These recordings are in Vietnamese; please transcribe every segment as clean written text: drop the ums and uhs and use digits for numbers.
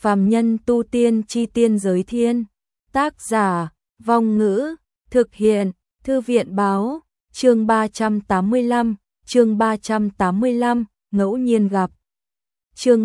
Phàm nhân tu tiên chi tiên giới thiên. Tác giả, Vong Ngữ, thực hiện, Thư viện báo, chương 385, ngẫu nhiên gặp. Chương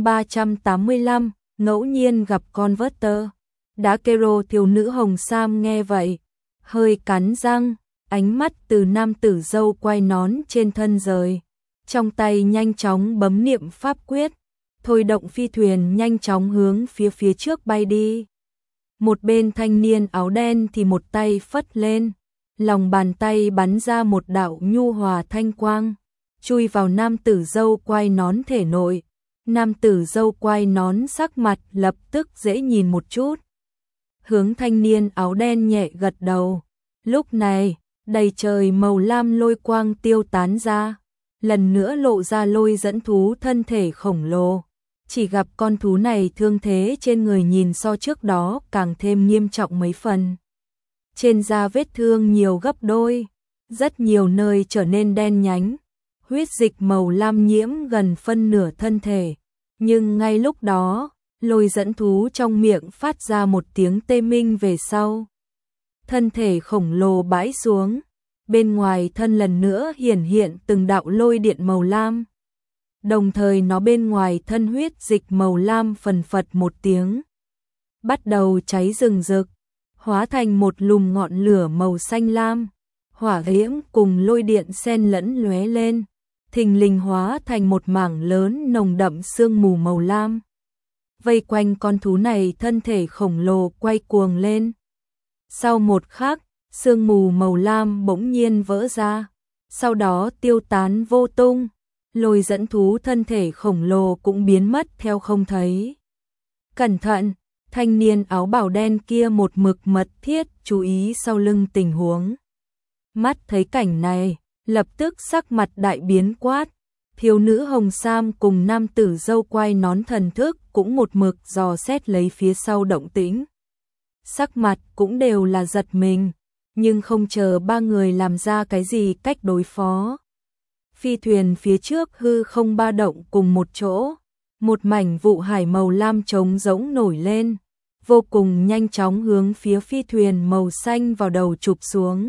385, ngẫu nhiên gặp Converter. Đã kero thiếu nữ Hồng Sam nghe vậy, hơi cắn răng, ánh mắt từ nam tử dâu quai nón trên thân rời. Trong tay nhanh chóng bấm niệm pháp quyết, thôi động phi thuyền nhanh chóng hướng phía trước bay đi. Một bên thanh niên áo đen thì một tay phất lên, lòng bàn tay bắn ra một đạo nhu hòa thanh quang, chui vào nam tử dâu quai nón thể nội. Nam tử dâu quai nón sắc mặt lập tức dễ nhìn một chút. Hướng thanh niên áo đen nhẹ gật đầu. Lúc này, đầy trời màu lam lôi quang tiêu tán ra, lần nữa lộ ra lôi dẫn thú thân thể khổng lồ. Chỉ gặp con thú này thương thế trên người nhìn so trước đó càng thêm nghiêm trọng mấy phần. Trên da vết thương nhiều gấp đôi, rất nhiều nơi trở nên đen nhánh, huyết dịch màu lam nhiễm gần phân nửa thân thể. Nhưng ngay lúc đó, lôi dẫn thú trong miệng phát ra một tiếng tê minh về sau. Thân thể khổng lồ bãi xuống, bên ngoài thân lần nữa hiển hiện từng đạo lôi điện màu lam. Đồng thời nó bên ngoài thân huyết dịch màu lam phần phật một tiếng, bắt đầu cháy rừng rực, hóa thành một lùm ngọn lửa màu xanh lam. Hỏa diễm cùng lôi điện xen lẫn lóe lên, thình lình hóa thành một mảng lớn nồng đậm sương mù màu lam. Vây quanh con thú này thân thể khổng lồ quay cuồng lên. Sau một khắc, sương mù màu lam bỗng nhiên vỡ ra, sau đó tiêu tán vô tung. Lôi dẫn thú thân thể khổng lồ cũng biến mất theo không thấy. Cẩn thận, thanh niên áo bào đen kia một mực mật thiết chú ý sau lưng tình huống. Mắt thấy cảnh này, lập tức sắc mặt đại biến quát. Thiếu nữ Hồng Sam cùng nam tử dâu quai nón thần thức cũng một mực dò xét lấy phía sau động tĩnh. Sắc mặt cũng đều là giật mình, nhưng không chờ ba người làm ra cái gì cách đối phó. Phi thuyền phía trước hư không ba động cùng một chỗ, một mảnh vụ hải màu lam trống rỗng nổi lên, vô cùng nhanh chóng hướng phía phi thuyền màu xanh vào đầu chụp xuống.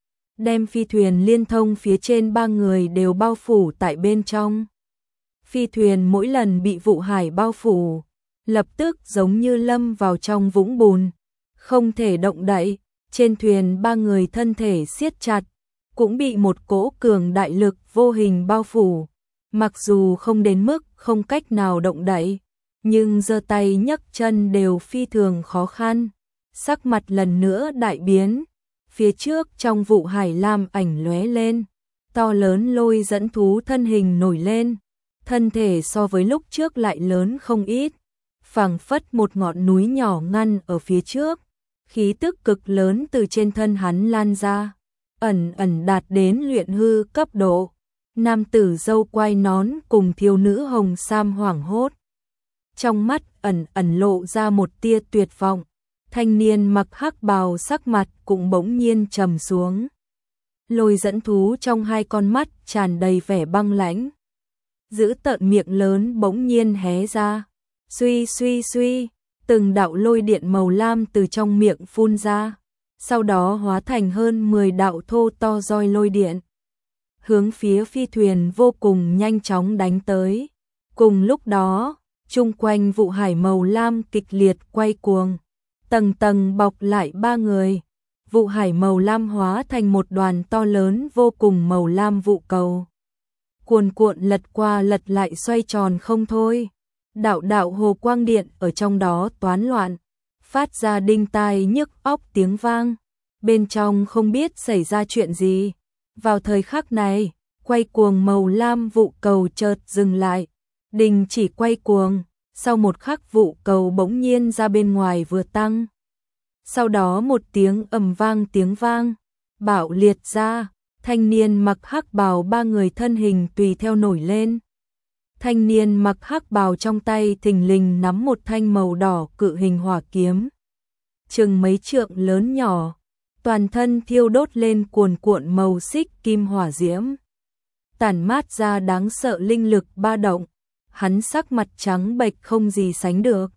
Đem phi thuyền liên thông phía trên ba người đều bao phủ tại bên trong. Phi thuyền mỗi lần bị vụ hải bao phủ, lập tức giống như lâm vào trong vũng bùn, không thể động đậy. Trên thuyền ba người thân thể siết chặt, cũng bị một cỗ cường đại lực vô hình bao phủ. Mặc dù không đến mức không cách nào động đậy, nhưng giơ tay nhấc chân đều phi thường khó khăn. Sắc mặt lần nữa đại biến. Phía trước trong vụ hải lam ảnh lóe lên, to lớn lôi dẫn thú thân hình nổi lên, thân thể so với lúc trước lại lớn không ít, phảng phất một ngọn núi nhỏ ngăn ở phía trước, khí tức cực lớn từ trên thân hắn lan ra, ẩn đạt đến luyện hư cấp độ. Nam tử dâu quai nón cùng thiếu nữ Hồng Sam hoảng hốt, trong mắt ẩn lộ ra một tia tuyệt vọng. Thanh niên mặc hắc bào sắc mặt cũng bỗng nhiên trầm xuống. Lôi dẫn thú trong hai con mắt tràn đầy vẻ băng lãnh, giữ tợn miệng lớn bỗng nhiên hé ra. Suy, từng đạo lôi điện màu lam từ trong miệng phun ra, sau đó hóa thành hơn 10 đạo thô to roi lôi điện, hướng phía phi thuyền vô cùng nhanh chóng đánh tới. Cùng lúc đó, chung quanh vụ hải màu lam kịch liệt quay cuồng, tầng tầng bọc lại ba người. Vụ hải màu lam hóa thành một đoàn to lớn vô cùng màu lam vụ cầu, cuồn cuộn lật qua lật lại xoay tròn không thôi. Đạo hồ quang điện ở trong đó toán loạn, phát ra đinh tai nhức óc tiếng vang. Bên trong không biết xảy ra chuyện gì. Vào thời khắc này, quay cuồng màu lam vụ cầu chợt dừng lại, đình chỉ quay cuồng. Sau một khắc vụ cầu bỗng nhiên ra bên ngoài vừa tăng. Sau đó một tiếng tiếng vang, bạo liệt ra, thanh niên mặc hắc bào ba người thân hình tùy theo nổi lên. Thanh niên mặc hắc bào trong tay thình lình nắm một thanh màu đỏ cự hình hỏa kiếm, chừng mấy trượng lớn nhỏ, toàn thân thiêu đốt lên cuồn cuộn màu xích kim hỏa diễm, tản mát ra đáng sợ linh lực ba động. Hắn sắc mặt trắng bệch không gì sánh được,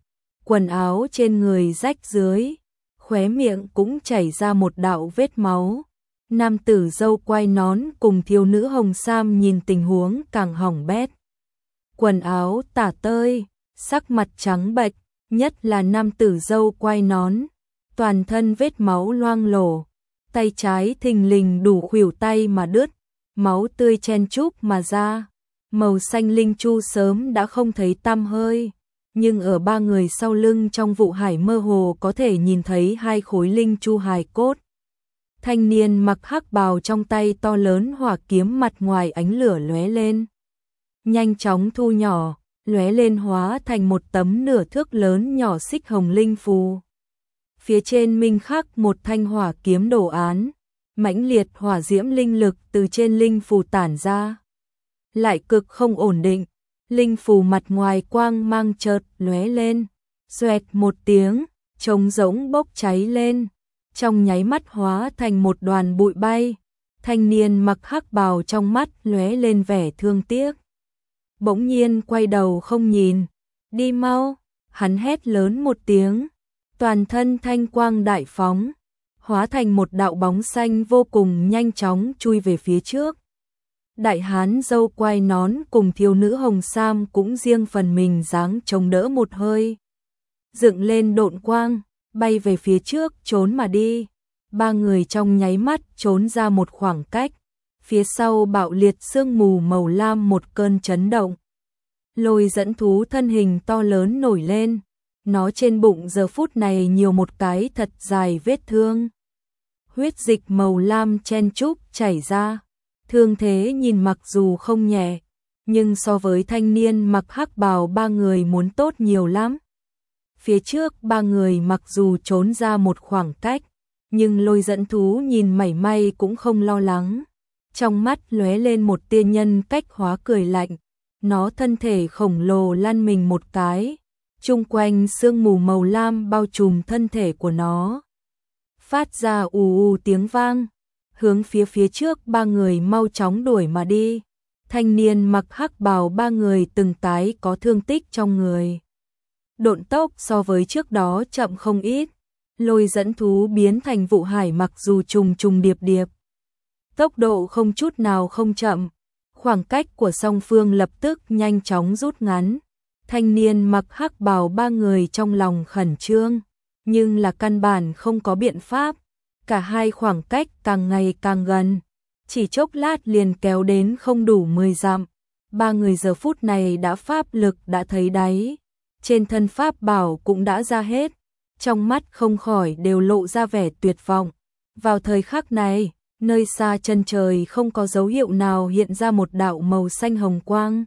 quần áo trên người rách rưới, khóe miệng cũng chảy ra một đạo vết máu. Nam tử râu quai nón cùng thiếu nữ hồng sam nhìn tình huống càng hỏng bét. Quần áo tả tơi, sắc mặt trắng bệch, nhất là nam tử râu quai nón, toàn thân vết máu loang lổ, tay trái thình lình đủ khuỷu tay mà đứt, máu tươi chen chúc mà ra. Màu xanh linh chu sớm đã không thấy tăm hơi, nhưng ở ba người sau lưng trong vụ hải mơ hồ có thể nhìn thấy hai khối linh chu hài cốt. Thanh niên mặc hắc bào trong tay to lớn hỏa kiếm mặt ngoài ánh lửa lóe lên, nhanh chóng thu nhỏ, lóe lên hóa thành một tấm nửa thước lớn nhỏ xích hồng linh phù. Phía trên minh khắc một thanh hỏa kiếm đồ án, mãnh liệt hỏa diễm linh lực từ trên linh phù tản ra, lại cực không ổn định. Linh phù mặt ngoài quang mang chợt lóe lên, xoẹt một tiếng, trống rỗng bốc cháy lên, trong nháy mắt hóa thành một đoàn bụi bay. Thanh niên mặc hắc bào trong mắt lóe lên vẻ thương tiếc, bỗng nhiên quay đầu không nhìn, đi mau, hắn hét lớn một tiếng, toàn thân thanh quang đại phóng, hóa thành một đạo bóng xanh vô cùng nhanh chóng chui về phía trước. Đại hán râu quai nón cùng thiếu nữ hồng sam cũng riêng phần mình giáng chống đỡ một hơi, dựng lên độn quang, bay về phía trước trốn mà đi. Ba người trong nháy mắt trốn ra một khoảng cách, phía sau bạo liệt sương mù màu lam một cơn chấn động. Lôi dẫn thú thân hình to lớn nổi lên, nó trên bụng giờ phút này nhiều một cái thật dài vết thương. Huyết dịch màu lam chen chúc chảy ra, thương thế nhìn mặc dù không nhẹ, nhưng so với thanh niên mặc hắc bào ba người muốn tốt nhiều lắm. Phía trước ba người mặc dù trốn ra một khoảng cách, nhưng lôi dẫn thú nhìn mảy may cũng không lo lắng. Trong mắt lóe lên một tia nhân cách hóa cười lạnh, nó thân thể khổng lồ lăn mình một cái, chung quanh sương mù màu lam bao trùm thân thể của nó, phát ra ù ù tiếng vang, hướng phía trước ba người mau chóng đuổi mà đi. Thanh niên mặc hắc bào ba người từng cái có thương tích trong người, độn tốc so với trước đó chậm không ít. Lôi dẫn thú biến thành vụ hải mặc dù trùng điệp điệp, tốc độ không chút nào không chậm, khoảng cách của song phương lập tức nhanh chóng rút ngắn. Thanh niên mặc hắc bào ba người trong lòng khẩn trương, nhưng là căn bản không có biện pháp, cả hai khoảng cách càng ngày càng gần, chỉ chốc lát liền kéo đến không đủ 10 dặm. Ba người giờ phút này đã pháp lực đã thấy đáy, trên thân pháp bảo cũng đã ra hết, trong mắt không khỏi đều lộ ra vẻ tuyệt vọng. Vào thời khắc này, nơi xa chân trời không có dấu hiệu nào hiện ra một đạo màu xanh hồng quang,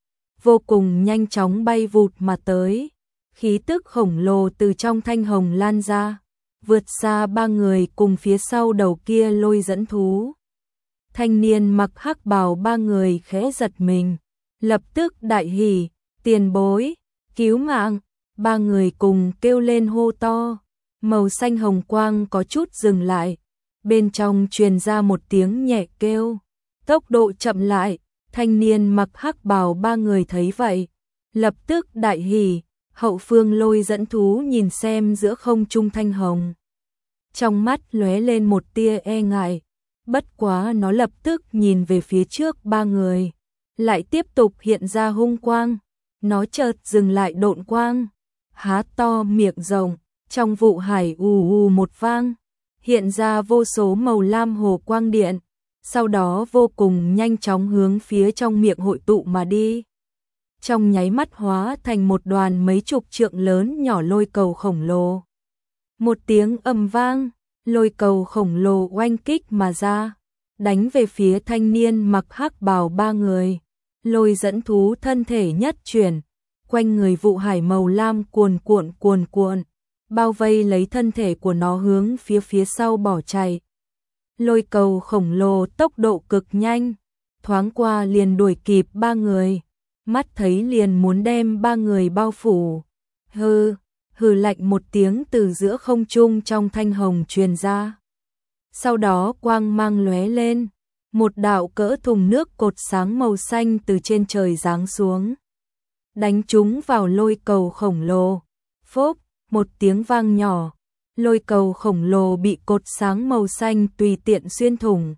vô cùng nhanh chóng bay vụt mà tới, khí tức khổng lồ từ trong thanh hồng lan ra, vượt xa ba người cùng phía sau đầu kia lôi dẫn thú. Thanh niên mặc hắc bào ba người khẽ giật mình, lập tức đại hỉ, tiền bối, cứu mạng. Ba người cùng kêu lên hô to, màu xanh hồng quang có chút dừng lại, bên trong truyền ra một tiếng nhẹ kêu, tốc độ chậm lại. Thanh niên mặc hắc bào ba người thấy vậy, lập tức đại hỉ. Hậu phương lôi dẫn thú nhìn xem giữa không trung thanh hồng, trong mắt lóe lên một tia e ngại, bất quá nó lập tức nhìn về phía trước ba người, lại tiếp tục hiện ra hung quang. Nó chợt dừng lại độn quang, há to miệng rộng, trong vụ hải ù ù một vang, hiện ra vô số màu lam hồ quang điện, sau đó vô cùng nhanh chóng hướng phía trong miệng hội tụ mà đi. Trong nháy mắt hóa thành một đoàn mấy chục trượng lớn nhỏ lôi cầu khổng lồ. Một tiếng ầm vang, lôi cầu khổng lồ oanh kích mà ra, đánh về phía thanh niên mặc hắc bào ba người. Lôi dẫn thú thân thể nhất chuyển, quanh người vụ hải màu lam cuồn cuộn, bao vây lấy thân thể của nó hướng phía sau bỏ chạy. Lôi cầu khổng lồ tốc độ cực nhanh, thoáng qua liền đuổi kịp ba người, mắt thấy liền muốn đem ba người bao phủ. Hừ lạnh một tiếng từ giữa không trung trong thanh hồng truyền ra. Sau đó quang mang lóe lên, một đạo cỡ thùng nước cột sáng màu xanh từ trên trời giáng xuống, đánh trúng vào lôi cầu khổng lồ. Phốc, một tiếng vang nhỏ, lôi cầu khổng lồ bị cột sáng màu xanh tùy tiện xuyên thủng.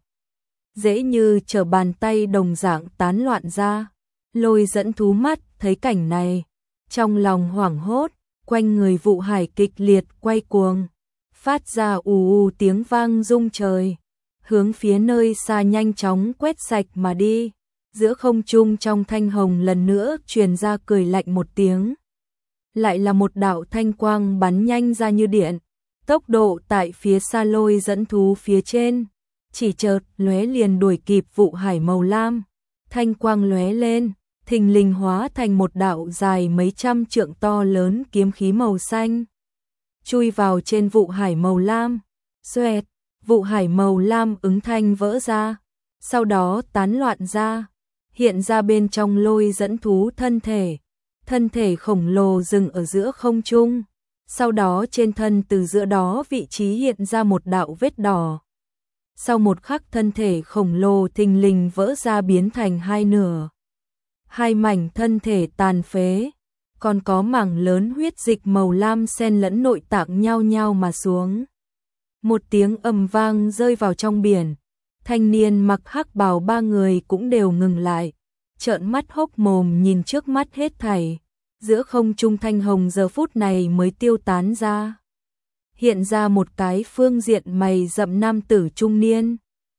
Dễ như trở bàn tay đồng dạng tán loạn ra. Lôi dẫn thú mắt thấy cảnh này, trong lòng hoảng hốt, quanh người Vụ Hải kịch liệt quay cuồng, phát ra ù ù tiếng vang rung trời, hướng phía nơi xa nhanh chóng quét sạch mà đi. Giữa không trung trong thanh hồng lần nữa truyền ra cười lạnh một tiếng. Lại là một đạo thanh quang bắn nhanh ra như điện, tốc độ tại phía xa lôi dẫn thú phía trên, chỉ chợt lóe liền đuổi kịp Vụ Hải màu lam. Thanh quang lóe lên, thình lình hóa thành một đạo dài mấy trăm trượng to lớn kiếm khí màu xanh, chui vào trên Vụ Hải màu lam. Xoẹt, Vụ Hải màu lam ứng thanh vỡ ra, sau đó tán loạn ra, hiện ra bên trong lôi dẫn thú thân thể. Thân thể khổng lồ dừng ở giữa không trung, sau đó trên thân từ giữa đó vị trí hiện ra một đạo vết đỏ. Sau một khắc thân thể khổng lồ thình lình vỡ ra biến thành hai nửa. Hai mảnh thân thể tàn phế, còn có mảng lớn huyết dịch màu lam xen lẫn nội tạng nhao nhao mà xuống. Một tiếng ầm vang rơi vào trong biển, thanh niên mặc hắc bào ba người cũng đều ngừng lại, trợn mắt hốc mồm nhìn trước mắt hết thảy. Giữa không trung thanh hồng giờ phút này mới tiêu tán ra. Hiện ra một cái phương diện mày rậm nam tử trung niên.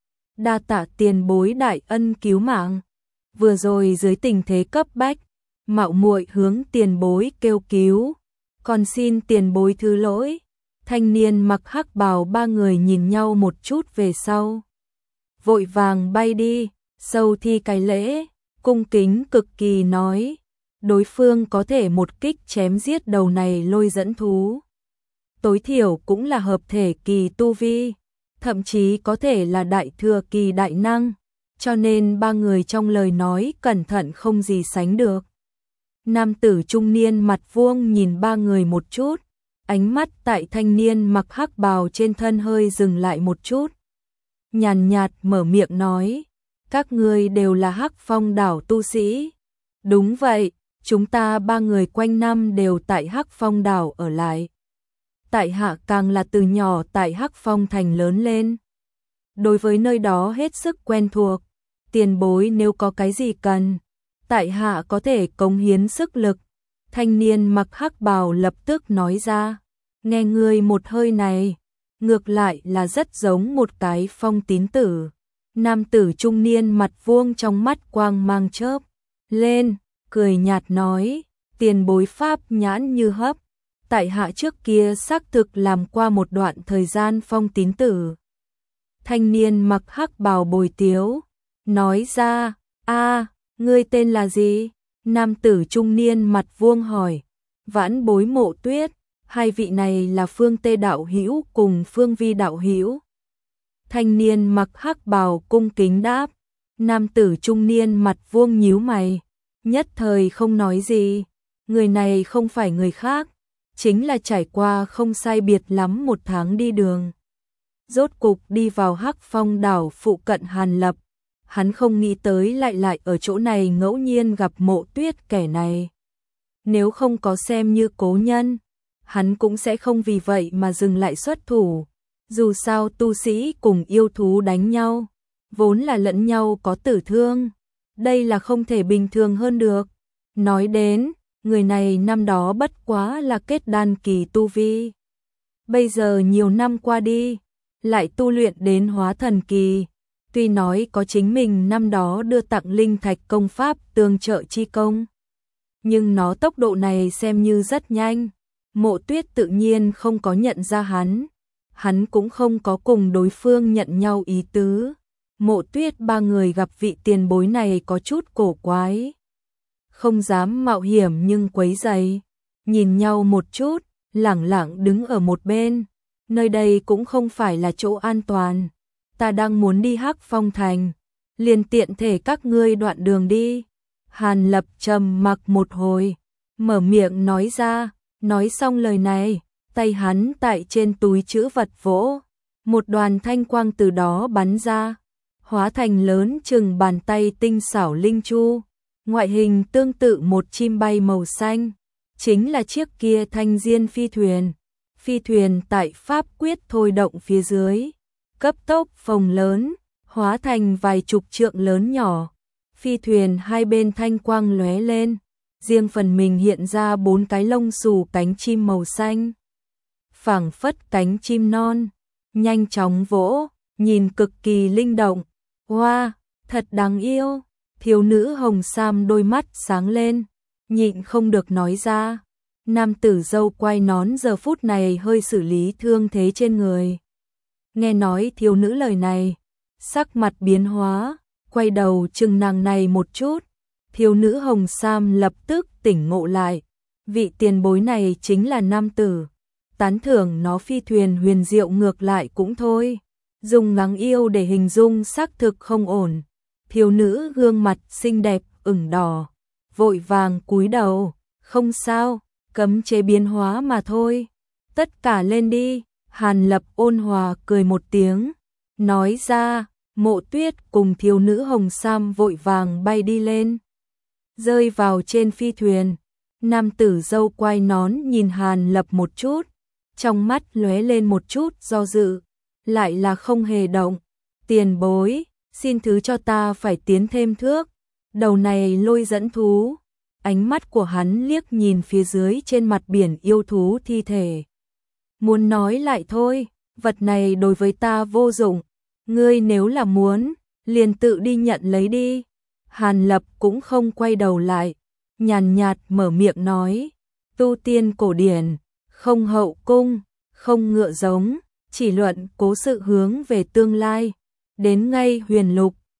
Đa tạ tiền bối đại ân cứu mạng. Vừa rồi dưới tình thế cấp bách, mạo muội hướng tiền bối kêu cứu, còn xin tiền bối thứ lỗi. Thanh niên mặc hắc bào ba người nhìn nhau một chút về sau, vội vàng bay đi, sâu thi cái lễ, cung kính cực kỳ nói, đối phương có thể một kích chém giết đầu này lôi dẫn thú, tối thiểu cũng là hợp thể kỳ tu vi, thậm chí có thể là đại thừa kỳ đại năng, cho nên ba người trong lời nói cẩn thận không gì sánh được. Nam tử trung niên mặt vuông nhìn ba người một chút, ánh mắt tại thanh niên mặc hắc bào trên thân hơi dừng lại một chút. Nhàn nhạt mở miệng nói, các ngươi đều là Hắc Phong đảo tu sĩ. Đúng vậy, chúng ta ba người quanh năm đều tại Hắc Phong đảo ở lại. Tại hạ càng là từ nhỏ tại Hắc Phong thành lớn lên. Đối với nơi đó hết sức quen thuộc, tiền bối nếu có cái gì cần, tại hạ có thể cống hiến sức lực. Thanh niên mặc hắc bào lập tức nói ra, nghe ngươi một hơi này, ngược lại là rất giống một cái phong tín tử. Nam tử trung niên mặt vuông trong mắt quang mang chớp lên, cười nhạt nói, tiền bối pháp nhãn như hấp, tại hạ trước kia xác thực làm qua một đoạn thời gian phong tín tử. Thanh niên mặc hắc bào bồi tiếu, nói ra, ngươi tên là gì? Nam tử trung niên mặt vuông hỏi, vãn bối Mộ Tuyết, hai vị này là Phương Tê đạo hữu cùng Phương Vi đạo hữu. Thanh niên mặc hắc bào cung kính đáp, nam tử trung niên mặt vuông nhíu mày, nhất thời không nói gì, người này không phải người khác, chính là trải qua không sai biệt lắm một tháng đi đường. Rốt cục đi vào Hắc Phong đảo phụ cận Hàn Lập, hắn không nghĩ tới lại ở chỗ này ngẫu nhiên gặp Mộ Tuyết kẻ này. Nếu không có xem như cố nhân, hắn cũng sẽ không vì vậy mà dừng lại xuất thủ. Dù sao tu sĩ cùng yêu thú đánh nhau, vốn là lẫn nhau có tử thương, đây là không thể bình thường hơn được. Nói đến, người này năm đó bất quá là kết đan kỳ tu vi. Bây giờ nhiều năm qua đi, lại tu luyện đến hóa thần kỳ. Tuy nói có chính mình năm đó đưa tặng linh thạch công pháp tương trợ chi công, nhưng nó tốc độ này xem như rất nhanh. Mộ Tuyết tự nhiên không có nhận ra hắn cũng không có cùng đối phương nhận nhau ý tứ. Mộ Tuyết ba người gặp vị tiền bối này có chút cổ quái, không dám mạo hiểm nhưng quấy rầy, nhìn nhau một chút, lẳng lặng đứng ở một bên. Nơi đây cũng không phải là chỗ an toàn, ta đang muốn đi Hắc Phong thành, liền tiện thể các ngươi đoạn đường đi. Hàn Lập trầm mặc một hồi, mở miệng nói ra, nói xong lời này, tay hắn tại trên túi trữ vật vỗ, một đoàn thanh quang từ đó bắn ra, hóa thành lớn chừng bàn tay tinh xảo linh chu, ngoại hình tương tự một chim bay màu xanh, chính là chiếc kia thanh diên phi thuyền. Phi thuyền tại pháp quyết thôi động phía dưới, cấp tốc phồng lớn, hóa thành vài chục trượng lớn nhỏ. Phi thuyền hai bên thanh quang lóe lên, riêng phần mình hiện ra 4 cái lông xù cánh chim màu xanh. Phảng phất cánh chim non, nhanh chóng vỗ, nhìn cực kỳ linh động. Wow, thật đáng yêu. Thiếu nữ hồng sam đôi mắt sáng lên, nhịn không được nói ra. Nam tử dâu quai nón giờ phút này hơi xử lý thương thế trên người. Nghe nói thiếu nữ lời này, sắc mặt biến hóa, quay đầu chừng nàng này một chút. Thiếu nữ hồng sam lập tức tỉnh ngộ lại. Vị tiền bối này chính là nam tử. Tán thưởng nó phi thuyền huyền diệu ngược lại cũng thôi. Dùng ngắng yêu để hình dung xác thực không ổn. Thiếu nữ gương mặt xinh đẹp ửng đỏ, vội vàng cúi đầu, không sao, cấm chế biến hóa mà thôi. Tất cả lên đi. Hàn Lập ôn hòa cười một tiếng, nói ra. Mộ Tuyết cùng thiếu nữ hồng sam vội vàng bay đi lên, rơi vào trên phi thuyền. Nam tử dâu quai nón nhìn Hàn Lập một chút, trong mắt lóe lên một chút do dự, lại là không hề động. Tiền bối, xin thứ cho ta phải tiến thêm thước. Đầu này lôi dẫn thú. Ánh mắt của hắn liếc nhìn phía dưới trên mặt biển yêu thú thi thể. Muốn nói lại thôi, vật này đối với ta vô dụng. Ngươi nếu là muốn, liền tự đi nhận lấy đi. Hàn Lập cũng không quay đầu lại, nhàn nhạt mở miệng nói. Tu tiên cổ điển, không hậu cung, không ngựa giống, chỉ luận cố sự hướng về tương lai. Đến ngay huyền lục,